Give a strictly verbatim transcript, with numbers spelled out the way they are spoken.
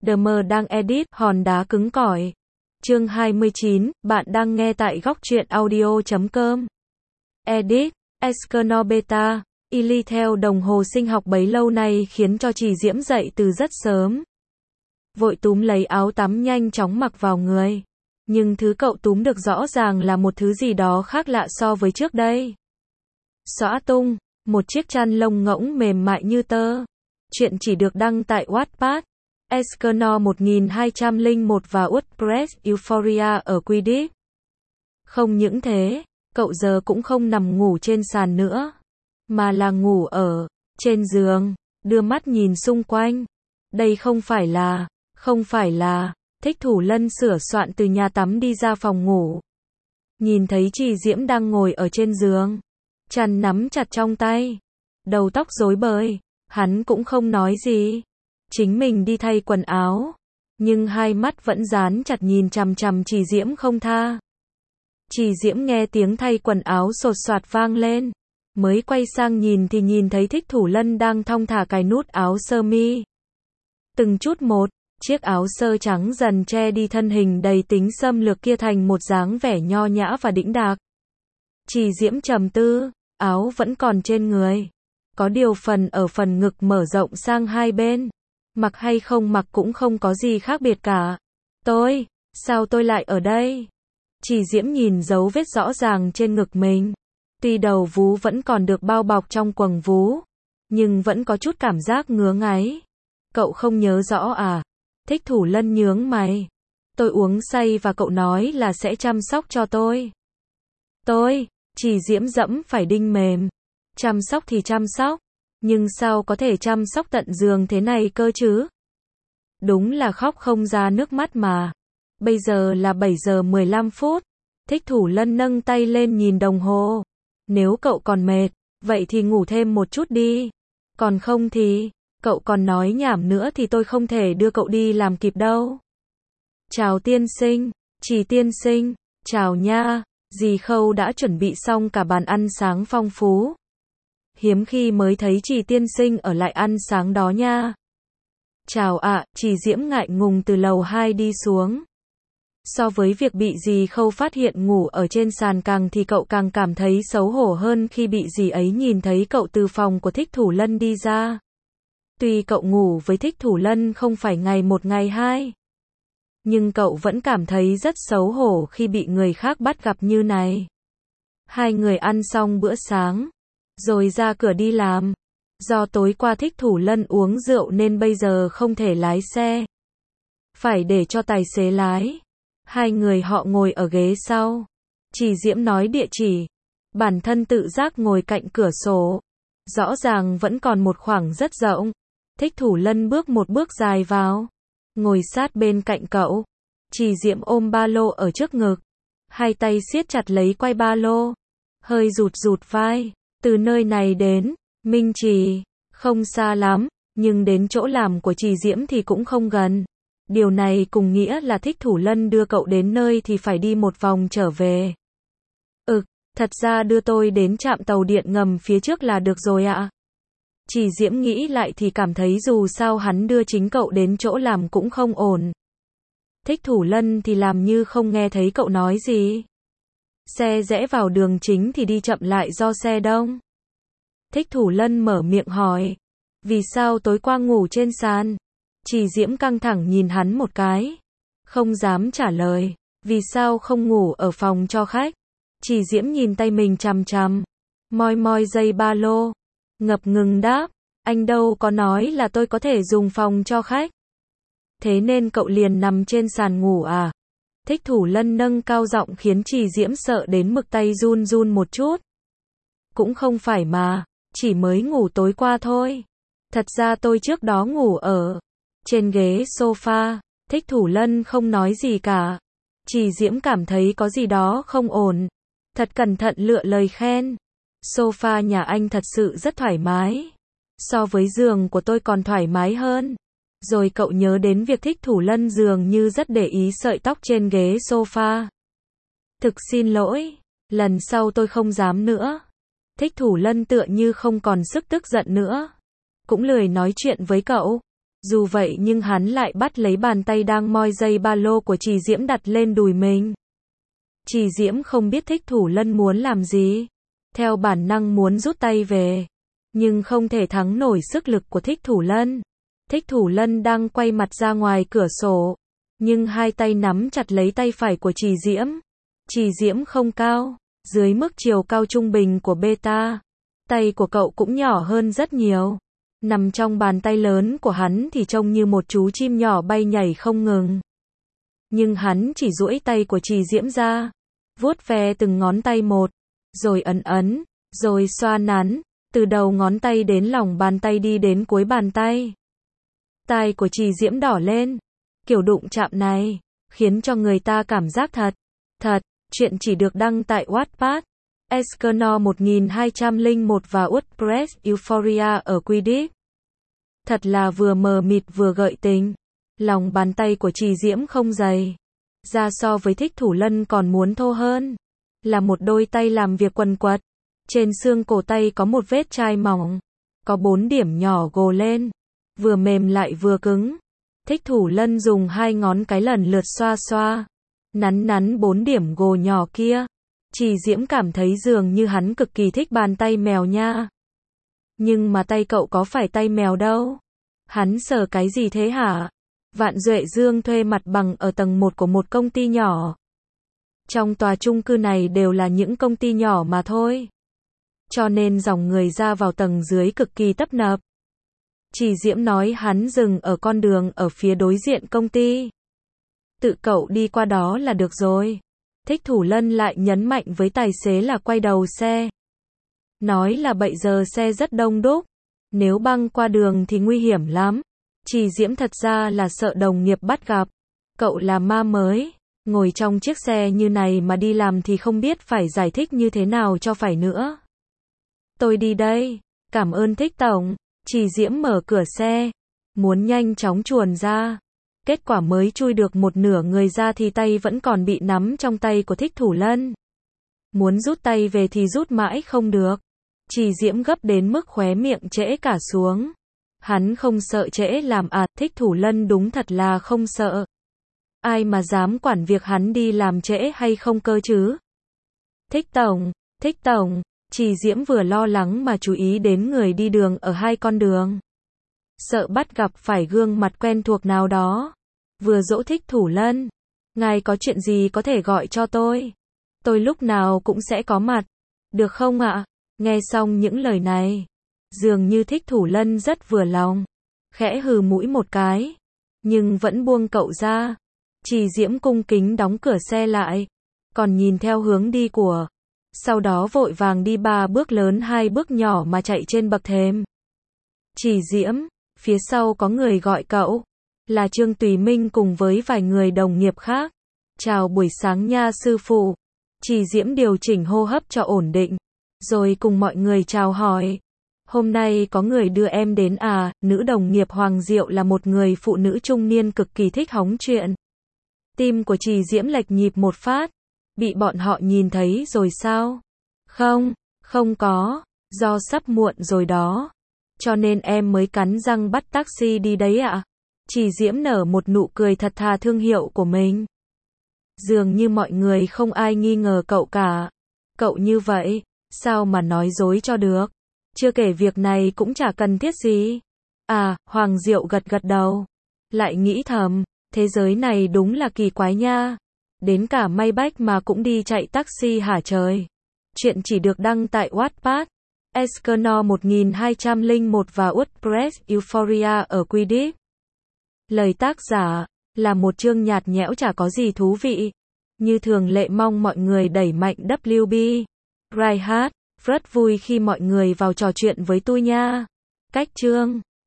The Mờ đang edit, hòn đá cứng cỏi. Chương hai mươi chín, bạn đang nghe tại góc truyện audio chấm com. Edit, Escanor Beta, Ili theo đồng hồ sinh học bấy lâu nay khiến cho Trì Diễm dậy từ rất sớm. Vội túm lấy áo tắm nhanh chóng mặc vào người. Nhưng thứ cậu túm được rõ ràng là một thứ gì đó khác lạ so với trước đây. Xõa tung, một chiếc chăn lông ngỗng mềm mại như tơ. Chuyện chỉ được đăng tại Wattpad, Escanor một nghìn hai trăm lẻ một và WordPress Euphoria ở Quidditch. Không những thế, cậu giờ cũng không nằm ngủ trên sàn nữa, mà là ngủ ở trên giường, đưa mắt nhìn xung quanh. Đây không phải là, không phải là, Thích Thủ Lân sửa soạn từ nhà tắm đi ra phòng ngủ. Nhìn thấy Trì Diễm đang ngồi ở trên giường, chăn nắm chặt trong tay, đầu tóc rối bời, hắn cũng không nói gì. Chính mình đi thay quần áo, nhưng hai mắt vẫn dán chặt nhìn chằm chằm Trì Diễm không tha. Trì Diễm nghe tiếng thay quần áo sột soạt vang lên, mới quay sang nhìn thì nhìn thấy Thích Thủ Lân đang thong thả cài nút áo sơ mi. Từng chút một, chiếc áo sơ trắng dần che đi thân hình đầy tính xâm lược kia thành một dáng vẻ nho nhã và đĩnh đạc. Trì Diễm trầm tư, áo vẫn còn trên người, có điều phần ở phần ngực mở rộng sang hai bên. Mặc hay không mặc cũng không có gì khác biệt cả. Tôi, sao tôi lại ở đây? Trì Diễm nhìn dấu vết rõ ràng trên ngực mình. Tuy đầu vú vẫn còn được bao bọc trong quầng vú, nhưng vẫn có chút cảm giác ngứa ngáy. Cậu không nhớ rõ à? Thích Thủ Lân nhướng mày. Tôi uống say và cậu nói là sẽ chăm sóc cho tôi. Tôi, Trì Diễm dẫm phải đinh mềm. Chăm sóc thì chăm sóc. Nhưng sao có thể chăm sóc tận giường thế này cơ chứ? Đúng là khóc không ra nước mắt mà. Bây giờ là bảy giờ mười lăm phút. Thích Thủ Lân nâng tay lên nhìn đồng hồ. Nếu cậu còn mệt, vậy thì ngủ thêm một chút đi. Còn không thì, cậu còn nói nhảm nữa thì tôi không thể đưa cậu đi làm kịp đâu. Chào tiên sinh, Trì tiên sinh, chào nha. Dì Khâu đã chuẩn bị xong cả bàn ăn sáng phong phú. Hiếm khi mới thấy Trì tiên sinh ở lại ăn sáng đó nha. Chào ạ, à, Trì Diễm ngại ngùng từ lầu hai đi xuống. So với việc bị dì Khâu phát hiện ngủ ở trên sàn càng thì cậu càng cảm thấy xấu hổ hơn khi bị dì ấy nhìn thấy cậu từ phòng của Thích Thủ Lân đi ra. Tuy cậu ngủ với Thích Thủ Lân không phải ngày một ngày hai, nhưng cậu vẫn cảm thấy rất xấu hổ khi bị người khác bắt gặp như này. Hai người ăn xong bữa sáng, rồi ra cửa đi làm. Do tối qua Thích Thủ Lân uống rượu nên bây giờ không thể lái xe, phải để cho tài xế lái. Hai người họ ngồi ở ghế sau. Trì Diễm nói địa chỉ. Bản thân tự giác ngồi cạnh cửa sổ. Rõ ràng vẫn còn một khoảng rất rộng. Thích Thủ Lân bước một bước dài vào, ngồi sát bên cạnh cậu. Trì Diễm ôm ba lô ở trước ngực, hai tay siết chặt lấy quai ba lô, hơi rụt rụt vai. Từ nơi này đến Minh Trì không xa lắm, nhưng đến chỗ làm của Trì Diễm thì cũng không gần. Điều này cùng nghĩa là Thích Thủ Lân đưa cậu đến nơi thì phải đi một vòng trở về. Ực, thật ra đưa tôi đến trạm tàu điện ngầm phía trước là được rồi ạ. Trì Diễm nghĩ lại thì cảm thấy dù sao hắn đưa chính cậu đến chỗ làm cũng không ổn. Thích Thủ Lân thì làm như không nghe thấy cậu nói gì. Xe rẽ vào đường chính thì đi chậm lại do xe đông. Thích Thủ Lân mở miệng hỏi. Vì sao tối qua ngủ trên sàn? Trì Diễm căng thẳng nhìn hắn một cái, không dám trả lời. Vì sao không ngủ ở phòng cho khách? Trì Diễm nhìn tay mình chằm chằm, moi moi dây ba lô, ngập ngừng đáp. Anh đâu có nói là tôi có thể dùng phòng cho khách. Thế nên cậu liền nằm trên sàn ngủ à? Thích Thủ Lân nâng cao giọng khiến Trì Diễm sợ đến mức tay run run một chút. Cũng không phải mà, chỉ mới ngủ tối qua thôi. Thật ra tôi trước đó ngủ ở trên ghế sofa. Thích Thủ Lân không nói gì cả. Trì Diễm cảm thấy có gì đó không ổn. Thật cẩn thận lựa lời khen. Sofa nhà anh thật sự rất thoải mái. So với giường của tôi còn thoải mái hơn. Rồi cậu nhớ đến việc Thích Thủ Lân dường như rất để ý sợi tóc trên ghế sofa. Thực xin lỗi, lần sau tôi không dám nữa. Thích Thủ Lân tựa như không còn sức tức giận nữa, cũng lười nói chuyện với cậu. Dù vậy nhưng hắn lại bắt lấy bàn tay đang moi dây ba lô của Trì Diễm đặt lên đùi mình. Trì Diễm không biết Thích Thủ Lân muốn làm gì. Theo bản năng muốn rút tay về. Nhưng không thể thắng nổi sức lực của Thích Thủ Lân. Thích Thủ Lân đang quay mặt ra ngoài cửa sổ. Nhưng hai tay nắm chặt lấy tay phải của Trì Diễm. Trì Diễm không cao. Dưới mức chiều cao trung bình của beta. Tay của cậu cũng nhỏ hơn rất nhiều. Nằm trong bàn tay lớn của hắn thì trông như một chú chim nhỏ bay nhảy không ngừng. Nhưng hắn chỉ duỗi tay của Trì Diễm ra. Vuốt ve từng ngón tay một. Rồi ấn ấn. Rồi xoa nắn. Từ đầu ngón tay đến lòng bàn tay đi đến cuối bàn tay. Tai của Trì Diễm đỏ lên. Kiểu đụng chạm này khiến cho người ta cảm giác thật. Thật. Chuyện chỉ được đăng tại Wattpad, Escanor một nghìn hai trăm lẻ một và WordPress Euphoria ở Quidditch. Thật là vừa mờ mịt vừa gợi tình. Lòng bàn tay của Trì Diễm không dày. Da so với Thích Thủ Lân còn muốn thô hơn. Là một đôi tay làm việc quần quật. Trên xương cổ tay có một vết chai mỏng. Có bốn điểm nhỏ gồ lên. Vừa mềm lại vừa cứng. Thích Thủ Lân dùng hai ngón cái lần lượt xoa xoa. Nắn nắn bốn điểm gồ nhỏ kia. Trì Diễm cảm thấy dường như hắn cực kỳ thích bàn tay mèo nha. Nhưng mà tay cậu có phải tay mèo đâu. Hắn sờ cái gì thế hả? Vạn Duệ Dương thuê mặt bằng ở tầng một của một công ty nhỏ. Trong tòa chung cư này đều là những công ty nhỏ mà thôi. Cho nên dòng người ra vào tầng dưới cực kỳ tấp nập. Trì Diễm nói hắn dừng ở con đường ở phía đối diện công ty. Tự cậu đi qua đó là được rồi. Thích Thủ Lân lại nhấn mạnh với tài xế là quay đầu xe. Nói là bây giờ xe rất đông đúc. Nếu băng qua đường thì nguy hiểm lắm. Trì Diễm thật ra là sợ đồng nghiệp bắt gặp. Cậu là ma mới. Ngồi trong chiếc xe như này mà đi làm thì không biết phải giải thích như thế nào cho phải nữa. Tôi đi đây. Cảm ơn Thích Tổng. Trì Diễm mở cửa xe. Muốn nhanh chóng chuồn ra. Kết quả mới chui được một nửa người ra thì tay vẫn còn bị nắm trong tay của Thích Thủ Lân. Muốn rút tay về thì rút mãi không được. Trì Diễm gấp đến mức khóe miệng trễ cả xuống. Hắn không sợ trễ làm à, Thích Thủ Lân đúng thật là không sợ. Ai mà dám quản việc hắn đi làm trễ hay không cơ chứ? Thích Tổng, Thích Tổng, Trì Diễm vừa lo lắng mà chú ý đến người đi đường ở hai con đường. Sợ bắt gặp phải gương mặt quen thuộc nào đó. Vừa dỗ Thích Thủ Lân. Ngài có chuyện gì có thể gọi cho tôi. Tôi lúc nào cũng sẽ có mặt. Được không ạ? Nghe xong những lời này. Dường như Thích Thủ Lân rất vừa lòng. Khẽ hừ mũi một cái. Nhưng vẫn buông cậu ra. Trì Diễm cung kính đóng cửa xe lại. Còn nhìn theo hướng đi của. Sau đó vội vàng đi ba bước lớn hai bước nhỏ mà chạy trên bậc thềm. Trì Diễm. Phía sau có người gọi cậu. Là Trương Tùy Minh cùng với vài người đồng nghiệp khác. Chào buổi sáng nha sư phụ. Trì Diễm điều chỉnh hô hấp cho ổn định. Rồi cùng mọi người chào hỏi. Hôm nay có người đưa em đến à, nữ đồng nghiệp Hoàng Diệu là một người phụ nữ trung niên cực kỳ thích hóng chuyện. Tim của Trì Diễm lệch nhịp một phát. Bị bọn họ nhìn thấy rồi sao? Không, không có. Do sắp muộn rồi đó. Cho nên em mới cắn răng bắt taxi đi đấy ạ. À? Trì Diễm nở một nụ cười thật thà thương hiệu của mình. Dường như mọi người không ai nghi ngờ cậu cả. Cậu như vậy, sao mà nói dối cho được? Chưa kể việc này cũng chả cần thiết gì. À, Hoàng Diệu gật gật đầu. Lại nghĩ thầm, thế giới này đúng là kỳ quái nha. Đến cả May Bách mà cũng đi chạy taxi hả trời. Chuyện chỉ được đăng tại Wattpad, Escanor một nghìn hai trăm lẻ một và WordPress Euphoria ở Quidditch. Lời tác giả là một chương nhạt nhẽo chả có gì thú vị. Như thường lệ mong mọi người đẩy mạnh W B. Reinhardt, rất vui khi mọi người vào trò chuyện với tôi nha. Cách chương